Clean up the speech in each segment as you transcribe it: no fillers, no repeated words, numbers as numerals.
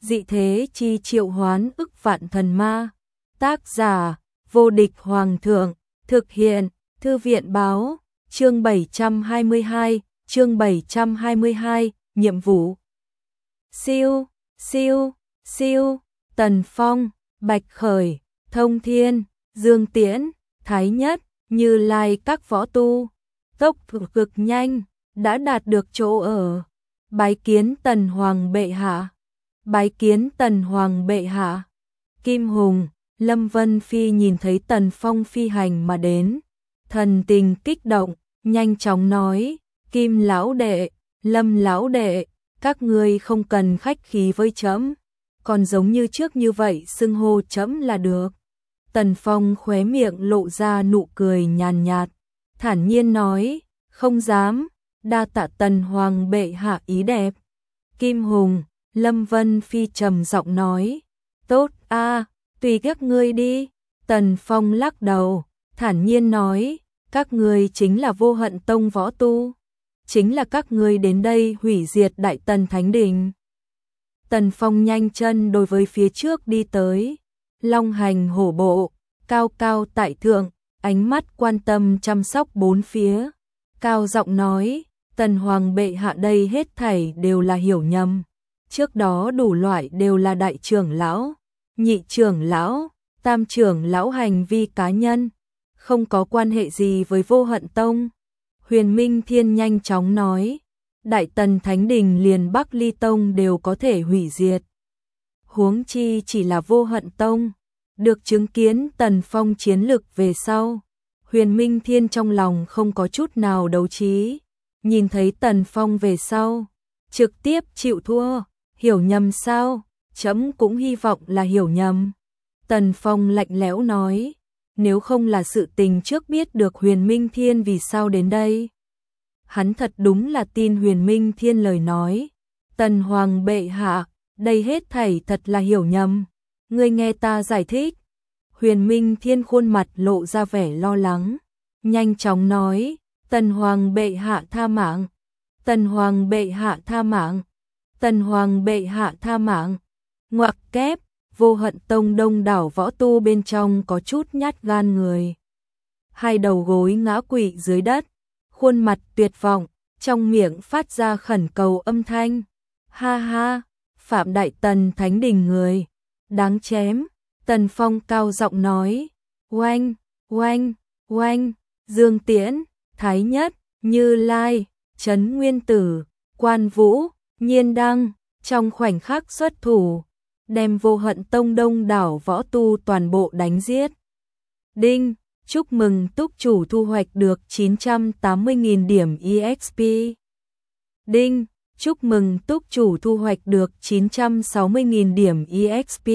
dị thế chi triệu hoán ức vạn thần ma. Tác giả, vô địch hoàng thượng, thực hiện, thư viện báo, chương 722, nhiệm vụ. Siêu, siêu, siêu, Tần Phong, Bạch Khởi, Thông Thiên, Dương Tiễn, Thái Nhất, Như Lai các võ tu, tốc độ cực nhanh, đã đạt được chỗ ở. Bái kiến Tần Hoàng bệ hạ. Bái kiến Tần Hoàng bệ hạ. Kim Hùng, Lâm Vân Phi nhìn thấy Tần Phong phi hành mà đến, thần tình kích động, nhanh chóng nói, Kim lão đệ, Lâm lão đệ, các ngươi không cần khách khí với trẫm, còn giống như trước như vậy xưng hô trẫm là được. Tần Phong khóe miệng lộ ra nụ cười nhàn nhạt, thản nhiên nói, không dám, đa tạ Tần Hoàng bệ hạ ý đẹp. Kim Hùng, Lâm Vân Phi trầm giọng nói, tốt a, tùy các ngươi đi. Tần Phong lắc đầu, thản nhiên nói, các ngươi chính là Vô Hận Tông võ tu, chính là các ngươi đến đây hủy diệt Đại Tần Thánh Đình. Tần Phong nhanh chân đối với phía trước đi tới, long hành hổ bộ, cao cao tại thượng, ánh mắt quan tâm chăm sóc bốn phía, cao giọng nói, Tần Hoàng bệ hạ đây hết thảy đều là hiểu nhầm, trước đó đủ loại đều là đại trưởng lão, nhị trưởng lão, tam trưởng lão hành vi cá nhân, không có quan hệ gì với Vô Hận Tông. Huyền Minh Thiên nhanh chóng nói, Đại Tần Thánh Đình liền Bắc Ly Tông đều có thể hủy diệt, huống chi chỉ là Vô Hận Tông. Được chứng kiến Tần Phong chiến lực về sau, Huyền Minh Thiên trong lòng không có chút nào đấu trí, nhìn thấy Tần Phong về sau, trực tiếp chịu thua, hiểu nhầm sao, trẫm cũng hy vọng là hiểu nhầm. Tần Phong lạnh lẽo nói, nếu không là sự tình trước biết được Huyền Minh Thiên vì sao đến đây. Hắn thật đúng là tin Huyền Minh Thiên lời nói, Tần Hoàng bệ hạ, đây hết thảy thật là hiểu nhầm, ngươi nghe ta giải thích. Huyền Minh Thiên khuôn mặt lộ ra vẻ lo lắng, nhanh chóng nói, Tần Hoàng bệ hạ tha mạng, Tần Hoàng bệ hạ tha mạng, Tần Hoàng bệ hạ tha mạng. Ngoặc kép, Vô Hận Tông đông đảo võ tu bên trong có chút nhát gan người, hai đầu gối ngã quỵ dưới đất, khuôn mặt tuyệt vọng, trong miệng phát ra khẩn cầu âm thanh. Ha ha, phạm Đại Tần Thánh Đình người, đáng chém. Tần Phong cao giọng nói, oanh, oanh, oanh, Dương Tiễn, Thái Nhất, Như Lai, Trấn Nguyên Tử, Quan Vũ, Nhiên Đăng, trong khoảnh khắc xuất thủ, đem Vô Hận Tông đông đảo võ tu toàn bộ đánh giết. Đinh, chúc mừng túc chủ thu hoạch được 980.000 điểm EXP. Đinh, chúc mừng túc chủ thu hoạch được 960.000 điểm EXP.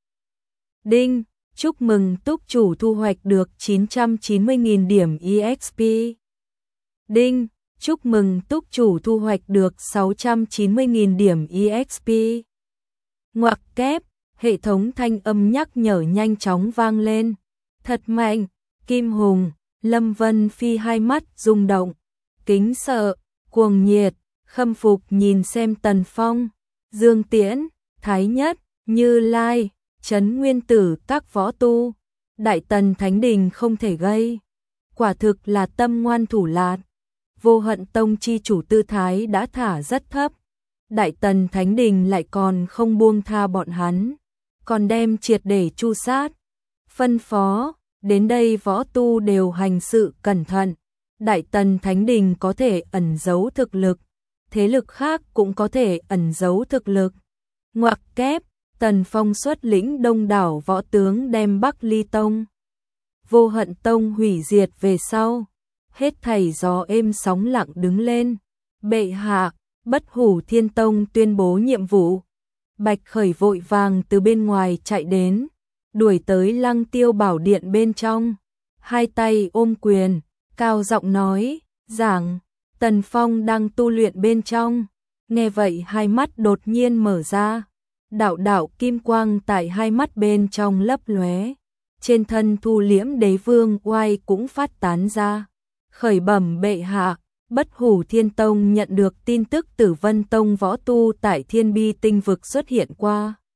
Đinh, chúc mừng túc chủ thu hoạch được 990.000 điểm EXP. Đinh, chúc mừng túc chủ thu hoạch được 690.000 điểm EXP. Ngoặc kép, hệ thống thanh âm nhắc nhở nhanh chóng vang lên. Thật mạnh, Kim Hùng, Lâm Vân Phi hai mắt rung động, kính sợ, cuồng nhiệt, khâm phục nhìn xem Tần Phong, Dương Tiễn, Thái Nhất, Như Lai, Trấn Nguyên Tử các võ tu, Đại Tần Thánh Đình không thể gây. Quả thực là tâm ngoan thủ lạt. Vô Hận Tông chi chủ tư thái đã thả rất thấp, Đại Tần Thánh Đình lại còn không buông tha bọn hắn, còn đem triệt để tru sát. Phân phó, đến đây võ tu đều hành sự cẩn thận, Đại Tần Thánh Đình có thể ẩn giấu thực lực, thế lực khác cũng có thể ẩn giấu thực lực. Ngoặc kép, Tần Phong xuất lĩnh đông đảo võ tướng đem Bắc Ly Tông, Vô Hận Tông hủy diệt về sau, hết thảy gió êm sóng lặng đứng lên. Bệ hạ, Bất Hủ Thiên Tông tuyên bố nhiệm vụ. Bạch Khởi vội vàng từ bên ngoài chạy đến, đuổi tới Lăng Tiêu Bảo Điện bên trong, hai tay ôm quyền, cao giọng nói, giảng. Tần Phong đang tu luyện bên trong, nghe vậy hai mắt đột nhiên mở ra, đạo đạo kim quang tại hai mắt bên trong lấp lóe, trên thân Thu Liễm Đế Vương oai cũng phát tán ra. Khởi bẩm bệ hạ, Bất Hủ Thiên Tông nhận được tin tức Tử Vân Tông võ tu tại Thiên Bi Tinh vực xuất hiện qua.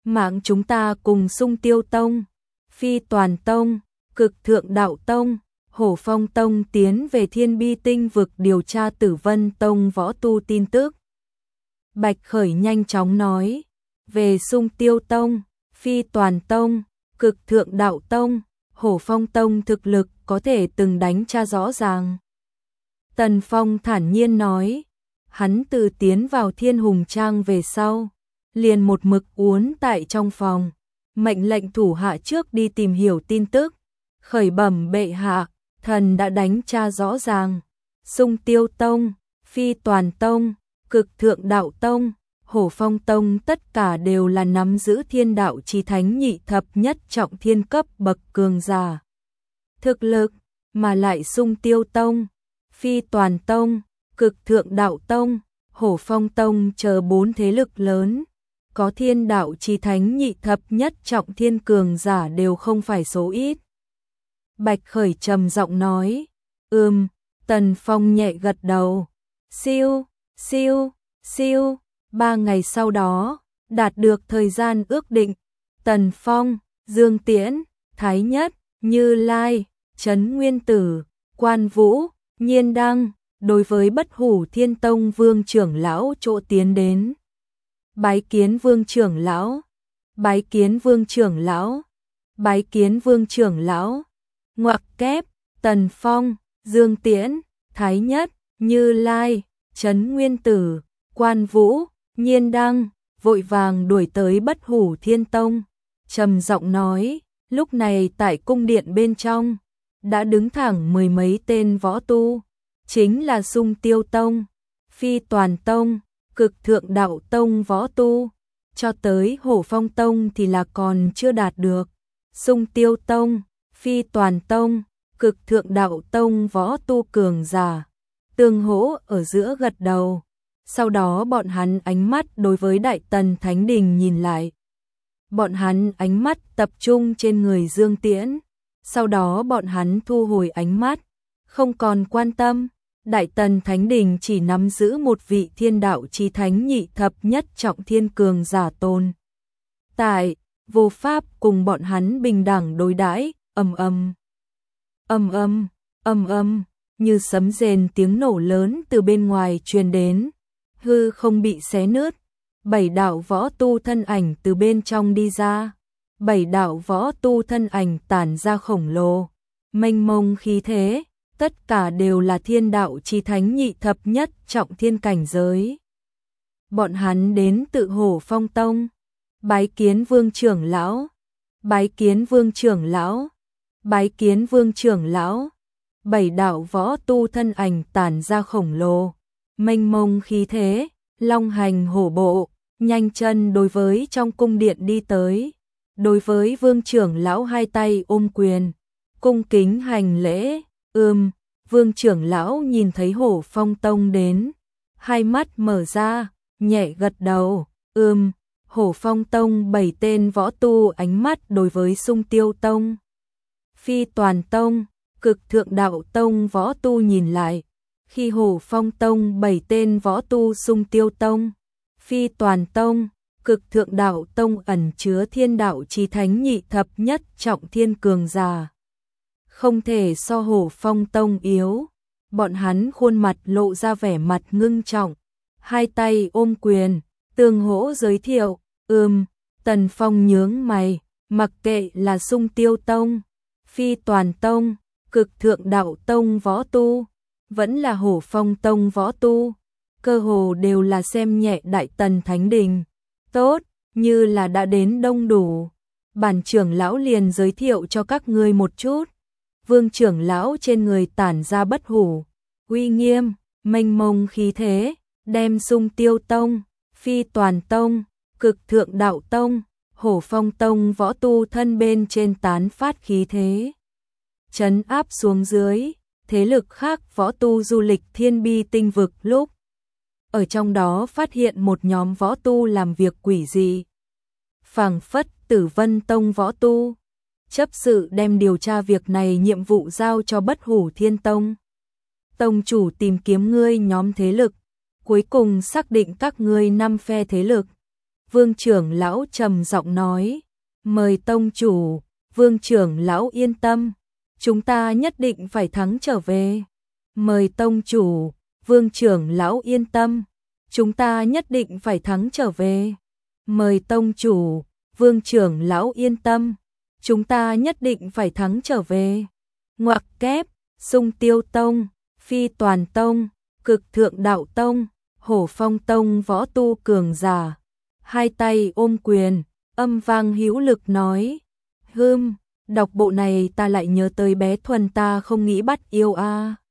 mạng chúng ta cùng Xung Tiêu Tông, Phi Toàn Tông, Cực Thượng Đạo Tông, Hổ Phong Tông tiến về Thiên Bi Tinh vực điều tra Tử Vân Tông võ tu tin tức. Bạch Khởi nhanh chóng nói, về Xung Tiêu Tông, Phi Toàn Tông, Cực Thượng Đạo Tông, Hổ Phong Tông thực lực có thể từng đánh tra rõ ràng. Tần Phong thản nhiên nói, hắn từ tiến vào Thiên Hùng Trang về sau, liền một mực uốn tại trong phòng, mệnh lệnh thủ hạ trước đi tìm hiểu tin tức, khởi bẩm bệ hạ, thần đã đánh tra rõ ràng, Xung Tiêu Tông, Phi Toàn Tông, Cực Thượng Đạo Tông, Hổ Phong Tông tất cả đều là nắm giữ thiên đạo chí thánh nhị thập nhất trọng thiên cấp bậc cường giả. Thực lực, mà lại Xung Tiêu Tông, Phi Toàn Tông, Cực Thượng Đạo Tông, Hổ Phong Tông chờ 4 thế lực lớn, có thiên đạo chí thánh nhị thập nhất trọng thiên cường giả đều không phải số ít. Bạch Khởi trầm giọng nói, Tần Phong nhẹ gật đầu, siêu, siêu, siêu. 3 ngày sau đó, đạt được thời gian ước định, Tần Phong, Dương Tiễn, Thái Nhất, Như Lai, Trấn Nguyên Tử, Quan Vũ, Nhiên Đăng, đối với Bất Hủ Thiên Tông Vương trưởng lão chỗ tiến đến. Bái kiến Vương trưởng lão, bái kiến Vương trưởng lão, bái kiến Vương trưởng lão. Ngoặc kép, Tần Phong, Dương Tiễn, Thái Nhất, Như Lai, Trấn Nguyên Tử, Quan Vũ, Nhiên Đăng, vội vàng đuổi tới Bất Hủ Thiên Tông, trầm giọng nói, lúc này tại cung điện bên trong, đã đứng thẳng 10 mấy tên võ tu, chính là Xung Tiêu Tông, Phi Toàn Tông, Cực Thượng Đạo Tông võ tu, cho tới Hổ Phong Tông thì là còn chưa đạt được, Xung Tiêu Tông, Phi Toàn Tông, Cực Thượng Đạo Tông võ tu cường giả, tương hỗ ở giữa gật đầu. Sau đó bọn hắn ánh mắt đối với Đại Tần Thánh Đình nhìn lại. Bọn hắn ánh mắt tập trung trên người Dương Tiễn. Sau đó bọn hắn thu hồi ánh mắt, không còn quan tâm. Đại Tần Thánh Đình chỉ nắm giữ một vị thiên đạo chí thánh nhị thập nhất trọng thiên cường giả tồn tại, vô pháp cùng bọn hắn bình đẳng đối đãi. Như sấm rền tiếng nổ lớn từ bên ngoài truyền đến. Hư không bị xé nứt, 7 đạo võ tu thân ảnh từ bên trong đi ra, 7 đạo võ tu thân ảnh tản ra khổng lồ, mênh mông khí thế, tất cả đều là thiên đạo chí thánh nhị thập nhất trọng thiên cảnh giới. Bọn hắn đến tự Hổ Phong Tông, bái kiến Vương trưởng lão, bái kiến Vương trưởng lão, bái kiến Vương trưởng lão. 7 đạo võ tu thân ảnh tản ra khổng lồ, mênh mông khí thế, long hành hổ bộ, nhanh chân đối với trong cung điện đi tới. Đối với Vương trưởng lão hai tay ôm quyền, cung kính hành lễ. Vương trưởng lão nhìn thấy Hổ Phong Tông đến, hai mắt mở ra, nhẹ gật đầu. Hổ Phong Tông 7 tên võ tu ánh mắt đối với Xung Tiêu Tông, Phi Toàn Tông, Cực Thượng Đạo Tông võ tu nhìn lại. Khi Hổ Phong Tông 7 tên võ tu Xung Tiêu Tông, Phi Toàn Tông, Cực Thượng Đạo Tông ẩn chứa thiên đạo chí thánh nhị thập nhất trọng thiên cường giả, không thể so Hổ Phong Tông yếu. Bọn hắn khuôn mặt lộ ra vẻ mặt ngưng trọng, hai tay ôm quyền, tương hỗ giới thiệu. Tần Phong nhướng mày, mặc kệ là Xung Tiêu Tông, Phi Toàn Tông, Cực Thượng Đạo Tông võ tu, vẫn là Hổ Phong Tông võ tu, cơ hồ đều là xem nhẹ Đại Tần Thánh Đình. Tốt, như là đã đến đông đủ, bản trưởng lão liền giới thiệu cho các ngươi một chút. Vương trưởng lão trên người tản ra bất hủ uy nghiêm, mênh mông khí thế, đem Xung Tiêu Tông, Phi Toàn Tông, Cực Thượng Đạo Tông, Hổ Phong Tông võ tu thân bên trên tán phát khí thế, trấn áp xuống dưới. Thế lực khác võ tu du lịch Thiên Bi Tinh vực lúc ở trong đó phát hiện một nhóm võ tu làm việc quỷ dị, phảng phất Tử Vân Tông võ tu. Chấp sự đem điều tra việc này nhiệm vụ giao cho Bất Hủ Thiên Tông. Tông chủ tìm kiếm ngươi nhóm thế lực, cuối cùng xác định các ngươi 5 phe thế lực, Vương trưởng lão trầm giọng nói, mời tông chủ. Vương trưởng lão yên tâm, chúng ta nhất định phải thắng trở về. Mời tông chủ. Vương trưởng lão yên tâm, chúng ta nhất định phải thắng trở về. Mời tông chủ. Vương trưởng lão yên tâm, chúng ta nhất định phải thắng trở về. Ngoặc kép, Sung Tiêu Tông, Phi Toàn Tông, Cực Thượng Đạo Tông, Hổ Phong Tông võ tu cường giả, hai tay ôm quyền, âm vang hữu lực nói, đọc bộ này ta lại nhớ tới bé Thuần ta không nghĩ bắt yêu a.